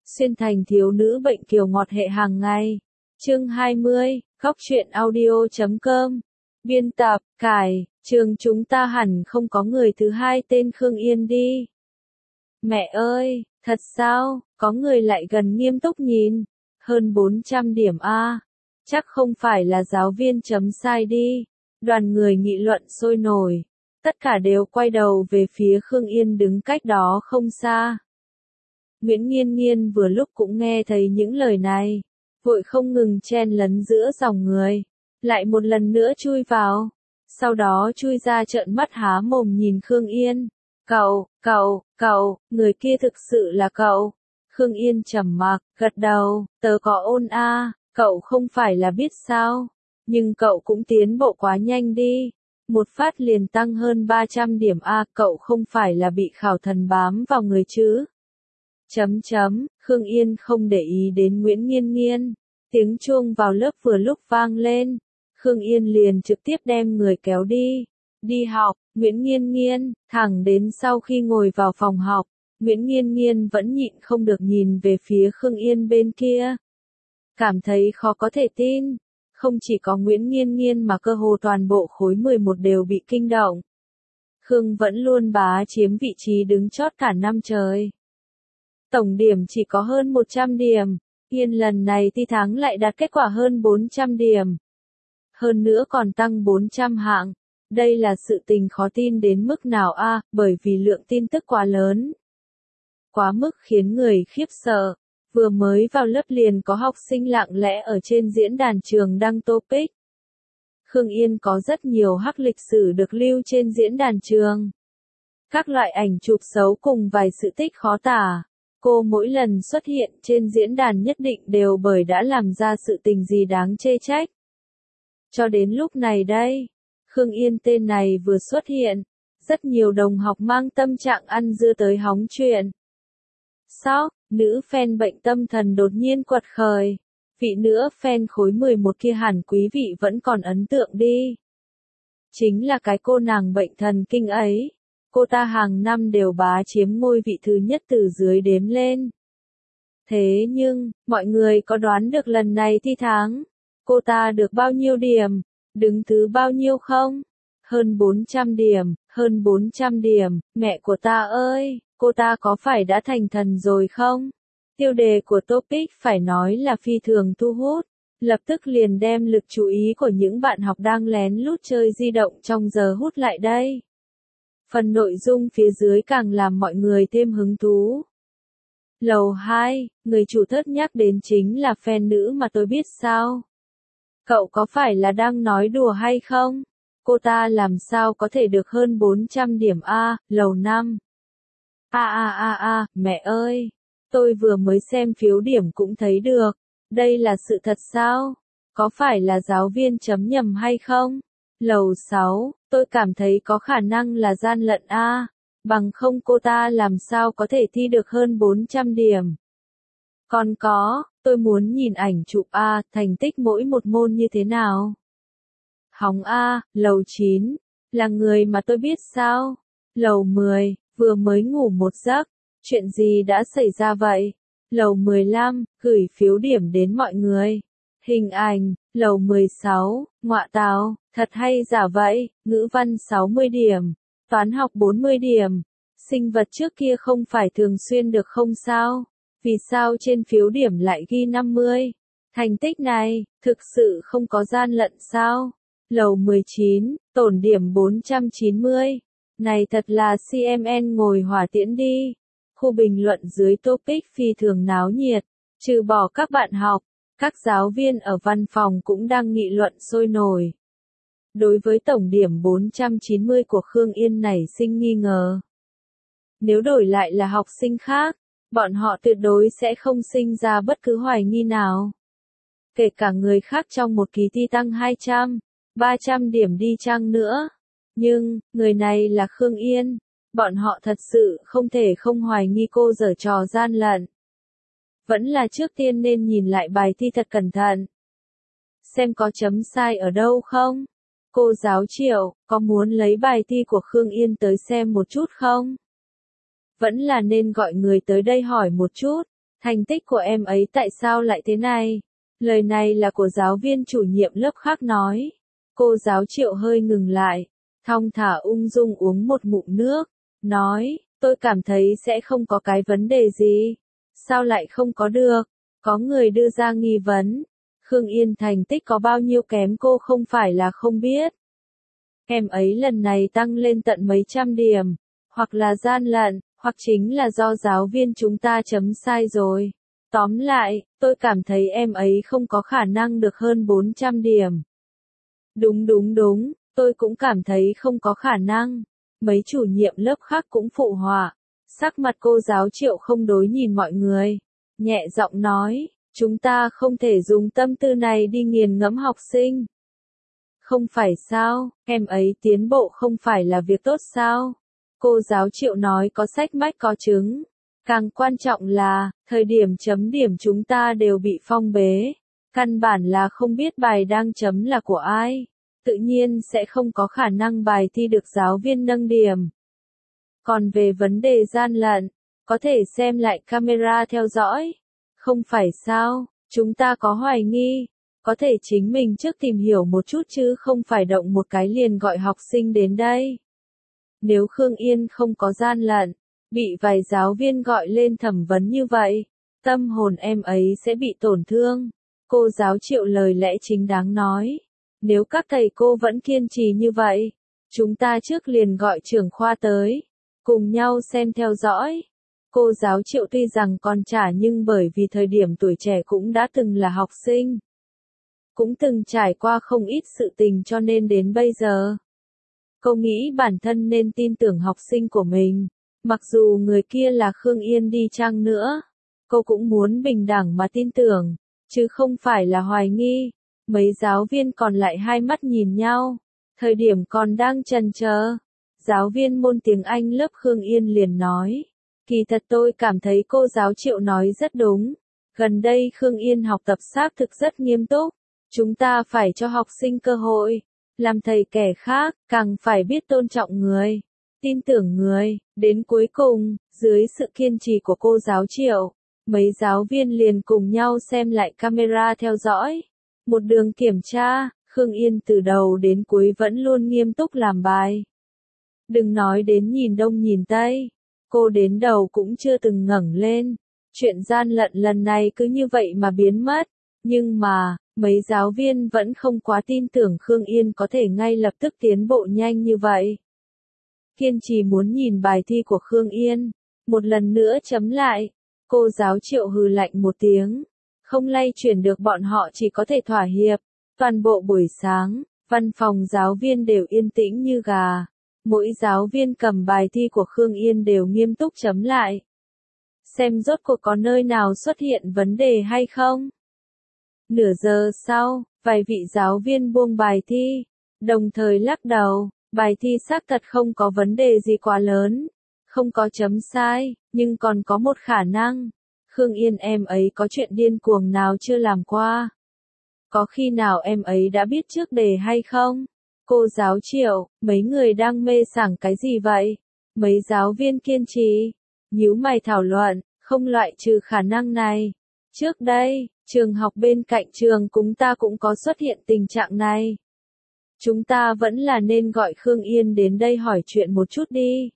Xuyên thành thiếu nữ bệnh kiều ngọt hệ hàng ngày. Chương 20, Góc truyện audio.com. Biên tập, Cải, trường chúng ta hẳn không có người thứ hai tên Khương Yên đi. Mẹ ơi, thật sao, có người lại gần nghiêm túc nhìn. Hơn 400 điểm A. Chắc không phải là giáo viên chấm sai đi. Đoàn người nghị luận sôi nổi. Tất cả đều quay đầu về phía Khương Yên đứng cách đó không xa. Nguyễn Nghiên Nghiên vừa lúc cũng nghe thấy những lời này, vội không ngừng chen lấn giữa dòng người, lại một lần nữa chui vào, sau đó chui ra trợn mắt há mồm nhìn Khương Yên. Cậu, người kia thực sự là cậu. Khương Yên trầm mặc, gật đầu, tớ có ôn a, cậu không phải là biết sao, nhưng cậu cũng tiến bộ quá nhanh đi. Một phát liền tăng hơn 300 điểm A, cậu không phải là bị khảo thần bám vào người chứ? Khương Yên không để ý đến Nguyễn Nghiên Nghiên. Tiếng chuông vào lớp vừa lúc vang lên. Khương Yên liền trực tiếp đem người kéo đi. Đi học, Nguyễn Nghiên Nghiên, thẳng đến sau khi ngồi vào phòng học, Nguyễn Nghiên Nghiên vẫn nhịn không được nhìn về phía Khương Yên bên kia. Cảm thấy khó có thể tin. Không chỉ có Nguyễn Nghiên Nghiên mà cơ hồ toàn bộ khối 11 đều bị kinh động. Khương vẫn luôn bá chiếm vị trí đứng chót cả năm trời. Tổng điểm chỉ có hơn 100 điểm, Yên lần này thi thắng lại đạt kết quả hơn 400 điểm. Hơn nữa còn tăng 400 hạng. Đây là sự tình khó tin đến mức nào a, bởi vì lượng tin tức quá lớn. Quá mức khiến người khiếp sợ. Vừa mới vào lớp liền có học sinh lặng lẽ ở trên diễn đàn trường đăng topic. Khương Yên có rất nhiều hắc lịch sử được lưu trên diễn đàn trường. Các loại ảnh chụp xấu cùng vài sự tích khó tả. Cô mỗi lần xuất hiện trên diễn đàn nhất định đều bởi đã làm ra sự tình gì đáng chê trách. Cho đến lúc này đây, Khương Yên tên này vừa xuất hiện, rất nhiều đồng học mang tâm trạng ăn dưa tới hóng chuyện. Sao, nữ fan bệnh tâm thần đột nhiên quật khởi. Vị nữa fan khối 11 kia hẳn quý vị vẫn còn ấn tượng đi. Chính là cái cô nàng bệnh thần kinh ấy. Cô ta hàng năm đều bá chiếm ngôi vị thứ nhất từ dưới đếm lên. Thế nhưng, mọi người có đoán được lần này thi tháng, cô ta được bao nhiêu điểm, đứng thứ bao nhiêu không? Hơn 400 điểm, hơn 400 điểm, mẹ của ta ơi, cô ta có phải đã thành thần rồi không? Tiêu đề của topic phải nói là phi thường thu hút, lập tức liền đem lực chú ý của những bạn học đang lén lút chơi di động trong giờ hút lại đây. Phần nội dung phía dưới càng làm mọi người thêm hứng thú. Lầu 2, người chủ thớt nhắc đến chính là fan nữ mà tôi biết sao. Cậu có phải là đang nói đùa hay không? Cô ta làm sao có thể được hơn 400 điểm A, lầu 5. Mẹ ơi, tôi vừa mới xem phiếu điểm cũng thấy được. Đây là sự thật sao? Có phải là giáo viên chấm nhầm hay không? Lầu 6, tôi cảm thấy có khả năng là gian lận A, bằng không cô ta làm sao có thể thi được hơn 400 điểm. Còn có, tôi muốn nhìn ảnh chụp A, thành tích mỗi một môn như thế nào. Hóng A, lầu 9, là người mà tôi biết sao? Lầu 10, vừa mới ngủ một giấc, chuyện gì đã xảy ra vậy? Lầu 15, gửi phiếu điểm đến mọi người. Hình ảnh, lầu 16, ngọa tào, thật hay giả vậy, ngữ văn 60 điểm, toán học 40 điểm, sinh vật trước kia không phải thường xuyên được không sao, vì sao trên phiếu điểm lại ghi 50, thành tích này, thực sự không có gian lận sao, lầu 19, tổn điểm 490, này thật là CMN ngồi hỏa tiễn đi, khu bình luận dưới topic phi thường náo nhiệt, trừ bỏ các bạn học. Các giáo viên ở văn phòng cũng đang nghị luận sôi nổi. Đối với tổng điểm 490 của Khương Yên nảy sinh nghi ngờ. Nếu đổi lại là học sinh khác, bọn họ tuyệt đối sẽ không sinh ra bất cứ hoài nghi nào. Kể cả người khác trong một kỳ thi tăng 200, 300 điểm đi chăng nữa. Nhưng, người này là Khương Yên. Bọn họ thật sự không thể không hoài nghi cô giở trò gian lận. Vẫn là trước tiên nên nhìn lại bài thi thật cẩn thận. Xem có chấm sai ở đâu không? Cô giáo Triệu, có muốn lấy bài thi của Khương Yên tới xem một chút không? Vẫn là nên gọi người tới đây hỏi một chút. Thành tích của em ấy tại sao lại thế này? Lời này là của giáo viên chủ nhiệm lớp khác nói. Cô giáo Triệu hơi ngừng lại, thong thả ung dung uống một ngụm nước, nói, tôi cảm thấy sẽ không có cái vấn đề gì. Sao lại không có được? Có người đưa ra nghi vấn. Khương Yên thành tích có bao nhiêu kém cô không phải là không biết. Em ấy lần này tăng lên tận mấy trăm điểm, hoặc là gian lận, hoặc chính là do giáo viên chúng ta chấm sai rồi. Tóm lại, tôi cảm thấy em ấy không có khả năng được hơn 400 điểm. Đúng, tôi cũng cảm thấy không có khả năng. Mấy chủ nhiệm lớp khác cũng phụ họa. Sắc mặt cô giáo Triệu không đối nhìn mọi người. Nhẹ giọng nói, chúng ta không thể dùng tâm tư này đi nghiền ngẫm học sinh. Không phải sao, em ấy tiến bộ không phải là việc tốt sao? Cô giáo Triệu nói có sách mách có chứng. Càng quan trọng là, thời điểm chấm điểm chúng ta đều bị phong bế. Căn bản là không biết bài đang chấm là của ai. Tự nhiên sẽ không có khả năng bài thi được giáo viên nâng điểm. Còn về vấn đề gian lận, có thể xem lại camera theo dõi. Không phải sao, chúng ta có hoài nghi. Có thể chính mình trước tìm hiểu một chút chứ không phải động một cái liền gọi học sinh đến đây. Nếu Khương Yên không có gian lận, bị vài giáo viên gọi lên thẩm vấn như vậy, tâm hồn em ấy sẽ bị tổn thương. Cô giáo Triệu lời lẽ chính đáng nói. Nếu các thầy cô vẫn kiên trì như vậy, chúng ta trước liền gọi trưởng khoa tới, cùng nhau xem theo dõi. Cô giáo Triệu tuy rằng còn trẻ nhưng bởi vì thời điểm tuổi trẻ cũng đã từng là học sinh. Cũng từng trải qua không ít sự tình cho nên đến bây giờ. Cô nghĩ bản thân nên tin tưởng học sinh của mình. Mặc dù người kia là Khương Yên đi chăng nữa, cô cũng muốn bình đẳng mà tin tưởng, chứ không phải là hoài nghi. Mấy giáo viên còn lại hai mắt nhìn nhau, thời điểm còn đang chần chờ. Giáo viên môn tiếng Anh lớp Khương Yên liền nói, kỳ thật tôi cảm thấy cô giáo Triệu nói rất đúng. Gần đây Khương Yên học tập xác thực rất nghiêm túc, chúng ta phải cho học sinh cơ hội, làm thầy kẻ khác, càng phải biết tôn trọng người, tin tưởng người. Đến cuối cùng, dưới sự kiên trì của cô giáo Triệu, mấy giáo viên liền cùng nhau xem lại camera theo dõi. Một đường kiểm tra, Khương Yên từ đầu đến cuối vẫn luôn nghiêm túc làm bài. Đừng nói đến nhìn đông nhìn tây, cô đến đầu cũng chưa từng ngẩng lên. Chuyện gian lận lần này cứ như vậy mà biến mất. Nhưng mà, mấy giáo viên vẫn không quá tin tưởng Khương Yên có thể ngay lập tức tiến bộ nhanh như vậy. Kiên trì muốn nhìn bài thi của Khương Yên. Một lần nữa chấm lại. Cô giáo Triệu hừ lạnh một tiếng. Không lay chuyển được bọn họ chỉ có thể thỏa hiệp. Toàn bộ buổi sáng, văn phòng giáo viên đều yên tĩnh như gà. Mỗi giáo viên cầm bài thi của Khương Yên đều nghiêm túc chấm lại. Xem rốt cuộc có nơi nào xuất hiện vấn đề hay không. Nửa giờ sau, vài vị giáo viên buông bài thi, đồng thời lắc đầu, bài thi xác thật không có vấn đề gì quá lớn, không có chấm sai, nhưng còn có một khả năng. Khương Yên em ấy có chuyện điên cuồng nào chưa làm qua? Có khi nào em ấy đã biết trước đề hay không? Cô giáo Triệu, mấy người đang mê sảng cái gì vậy? Mấy giáo viên kiên trì, nhíu mày thảo luận, không loại trừ khả năng này. Trước đây, trường học bên cạnh trường chúng ta cũng có xuất hiện tình trạng này. Chúng ta vẫn là nên gọi Khương Yên đến đây hỏi chuyện một chút đi.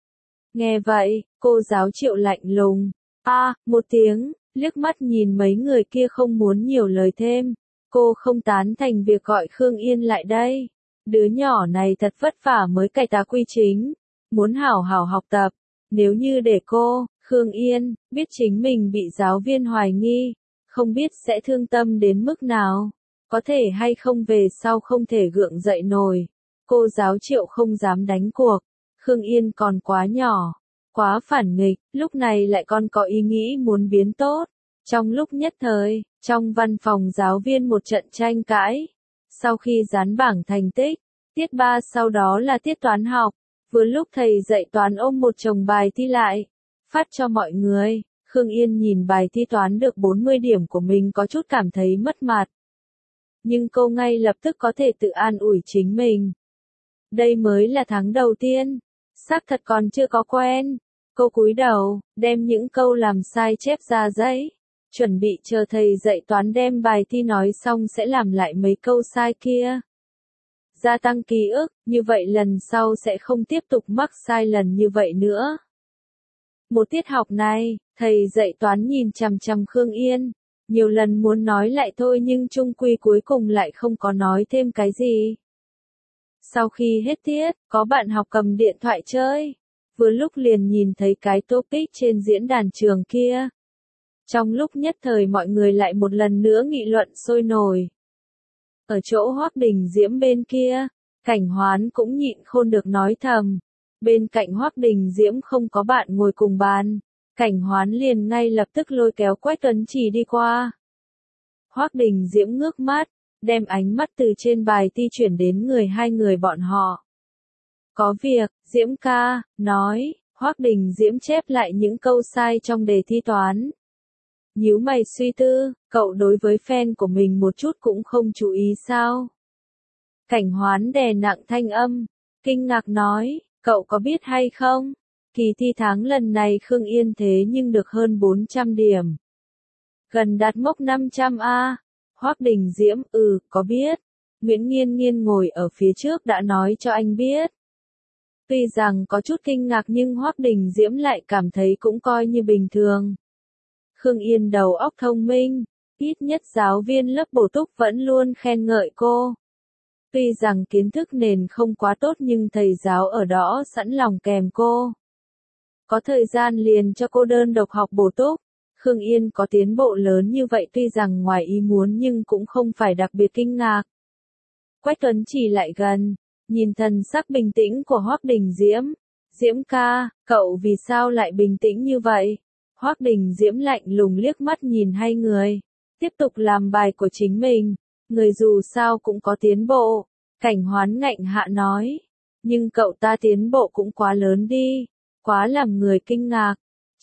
Nghe vậy, cô giáo Triệu lạnh lùng. Một tiếng, liếc mắt nhìn mấy người kia không muốn nhiều lời thêm. Cô không tán thành việc gọi Khương Yên lại đây. Đứa nhỏ này thật vất vả mới cải tá quy chính. Muốn hảo hảo học tập. Nếu như để cô, Khương Yên, biết chính mình bị giáo viên hoài nghi, không biết sẽ thương tâm đến mức nào. Có thể hay không về sau không thể gượng dậy nổi. Cô giáo Triệu không dám đánh cuộc. Khương Yên còn quá nhỏ, quá phản nghịch, lúc này lại còn có ý nghĩ muốn biến tốt. Trong lúc nhất thời, trong văn phòng giáo viên một trận tranh cãi. Sau khi dán bảng thành tích, tiết 3 sau đó là tiết toán học. Vừa lúc thầy dạy toán ôm một chồng bài thi lại, phát cho mọi người. Khương Yên nhìn bài thi toán được 40 điểm của mình có chút cảm thấy mất mặt. Nhưng cô ngay lập tức có thể tự an ủi chính mình. Đây mới là tháng đầu tiên, xác thật còn chưa có quen. Cô cúi đầu, đem những câu làm sai chép ra giấy. Chuẩn bị chờ thầy dạy toán đem bài thi nói xong sẽ làm lại mấy câu sai kia. Gia tăng ký ức, như vậy lần sau sẽ không tiếp tục mắc sai lần như vậy nữa. Một tiết học này, thầy dạy toán nhìn chằm chằm Khương Yên. Nhiều lần muốn nói lại thôi nhưng chung quy cuối cùng lại không có nói thêm cái gì. Sau khi hết tiết, có bạn học cầm điện thoại chơi. Vừa lúc liền nhìn thấy cái topic trên diễn đàn trường kia. Trong lúc nhất thời mọi người lại một lần nữa nghị luận sôi nổi. Ở chỗ Hoắc Đình Diễm bên kia, Cảnh Hoán cũng nhịn khôn được nói thầm. Bên cạnh Hoắc Đình Diễm không có bạn ngồi cùng bàn. Cảnh Hoán liền ngay lập tức lôi kéo Quách Tuấn Chỉ đi qua. Hoắc Đình Diễm ngước mắt, đem ánh mắt từ trên bài thi chuyển đến hai người bọn họ. Có việc, Diễm ca, nói, Hoắc Đình Diễm chép lại những câu sai trong đề thi toán. Nhíu mày suy tư, cậu đối với fan của mình một chút cũng không chú ý sao? Cảnh Hoán đè nặng thanh âm, kinh ngạc nói, cậu có biết hay không? Kỳ thi tháng lần này Khương Yên thế nhưng được hơn 400 điểm. Gần đạt mốc 500 A. Hoắc Đình Diễm, có biết. Nguyễn Nghiên Nghiên ngồi ở phía trước đã nói cho anh biết. Tuy rằng có chút kinh ngạc nhưng Hoắc Đình Diễm lại cảm thấy cũng coi như bình thường. Khương Yên đầu óc thông minh, ít nhất giáo viên lớp bổ túc vẫn luôn khen ngợi cô. Tuy rằng kiến thức nền không quá tốt nhưng thầy giáo ở đó sẵn lòng kèm cô. Có thời gian liền cho cô đơn độc học bổ túc. Khương Yên có tiến bộ lớn như vậy tuy rằng ngoài ý muốn nhưng cũng không phải đặc biệt kinh ngạc. Quách Tuấn Chỉ lại gần, nhìn thần sắc bình tĩnh của Hoắc Đình Diễm. Diễm ca, cậu vì sao lại bình tĩnh như vậy? Hoắc Đình Diễm lạnh lùng liếc mắt nhìn hai người. Tiếp tục làm bài của chính mình. Người dù sao cũng có tiến bộ. Cảnh Hoán ngạnh hạ nói. Nhưng cậu ta tiến bộ cũng quá lớn đi. Quá làm người kinh ngạc.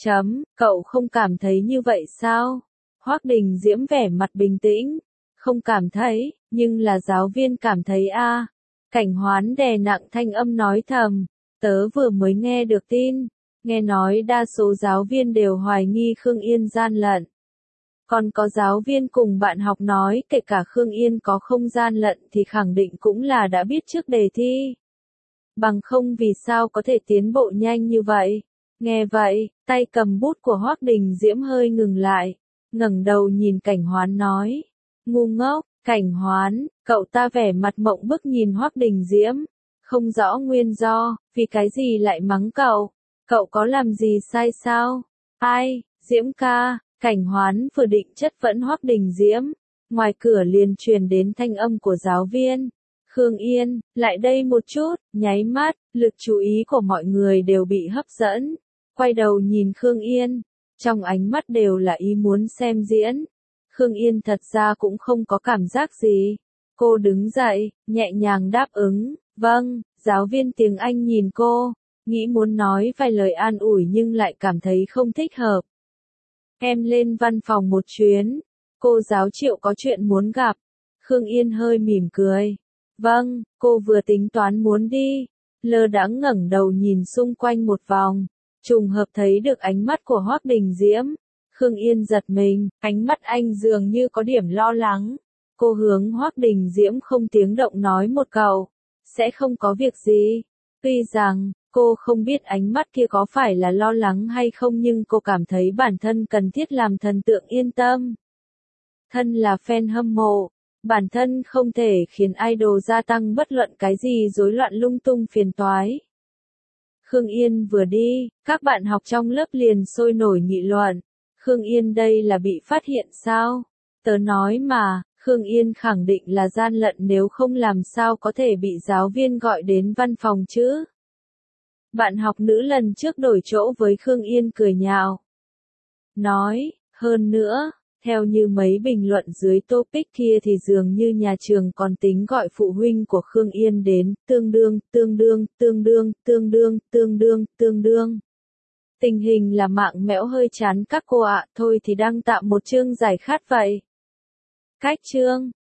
Cậu không cảm thấy như vậy sao? Hoắc Đình Diễm vẻ mặt bình tĩnh. Không cảm thấy, nhưng là giáo viên cảm thấy a. Cảnh Hoán đè nặng thanh âm nói thầm. Tớ vừa mới nghe được tin. Nghe nói đa số giáo viên đều hoài nghi Khương Yên gian lận. Còn có giáo viên cùng bạn học nói kể cả Khương Yên có không gian lận thì khẳng định cũng là đã biết trước đề thi. Bằng không vì sao có thể tiến bộ nhanh như vậy. Nghe vậy, tay cầm bút của Hoắc Đình Diễm hơi ngừng lại, ngẩng đầu nhìn Cảnh Hoán nói. Ngu ngốc, Cảnh Hoán, cậu ta vẻ mặt mộng bức nhìn Hoắc Đình Diễm. Không rõ nguyên do, vì cái gì lại mắng cậu. Cậu có làm gì sai sao? Ai, Diễm ca, Cảnh Hoán vừa định chất vấn Hoắc Đình Diễm. Ngoài cửa liền truyền đến thanh âm của giáo viên. Khương Yên, lại đây một chút, nháy mắt, lực chú ý của mọi người đều bị hấp dẫn. Quay đầu nhìn Khương Yên, trong ánh mắt đều là ý muốn xem diễn. Khương Yên thật ra cũng không có cảm giác gì. Cô đứng dậy, nhẹ nhàng đáp ứng, vâng, giáo viên tiếng Anh nhìn cô, nghĩ muốn nói vài lời an ủi nhưng lại cảm thấy không thích hợp. Em lên văn phòng một chuyến, cô giáo Triệu có chuyện muốn gặp. Khương Yên hơi mỉm cười. Vâng, cô vừa tính toán muốn đi, lơ đãng ngẩng đầu nhìn xung quanh một vòng, trùng hợp thấy được ánh mắt của Hoắc Đình Diễm. Khương Yên giật mình, ánh mắt anh dường như có điểm lo lắng. Cô hướng Hoắc Đình Diễm không tiếng động nói một câu, sẽ không có việc gì. Tuy rằng, cô không biết ánh mắt kia có phải là lo lắng hay không nhưng cô cảm thấy bản thân cần thiết làm thần tượng yên tâm. Thân là fan hâm mộ, bản thân không thể khiến idol gia tăng bất luận cái gì rối loạn lung tung phiền toái. Khương Yên vừa đi, các bạn học trong lớp liền sôi nổi nghị luận. Khương Yên đây là bị phát hiện sao? Tớ nói mà, Khương Yên khẳng định là gian lận nếu không làm sao có thể bị giáo viên gọi đến văn phòng chứ. Bạn học nữ lần trước đổi chỗ với Khương Yên cười nhạo. Nói, hơn nữa, theo như mấy bình luận dưới topic kia thì dường như nhà trường còn tính gọi phụ huynh của Khương Yên đến, tương đương. Tình hình là mạng mẽo hơi chán các cô ạ, thôi thì đăng tạm một chương giải khát vậy. Cách chương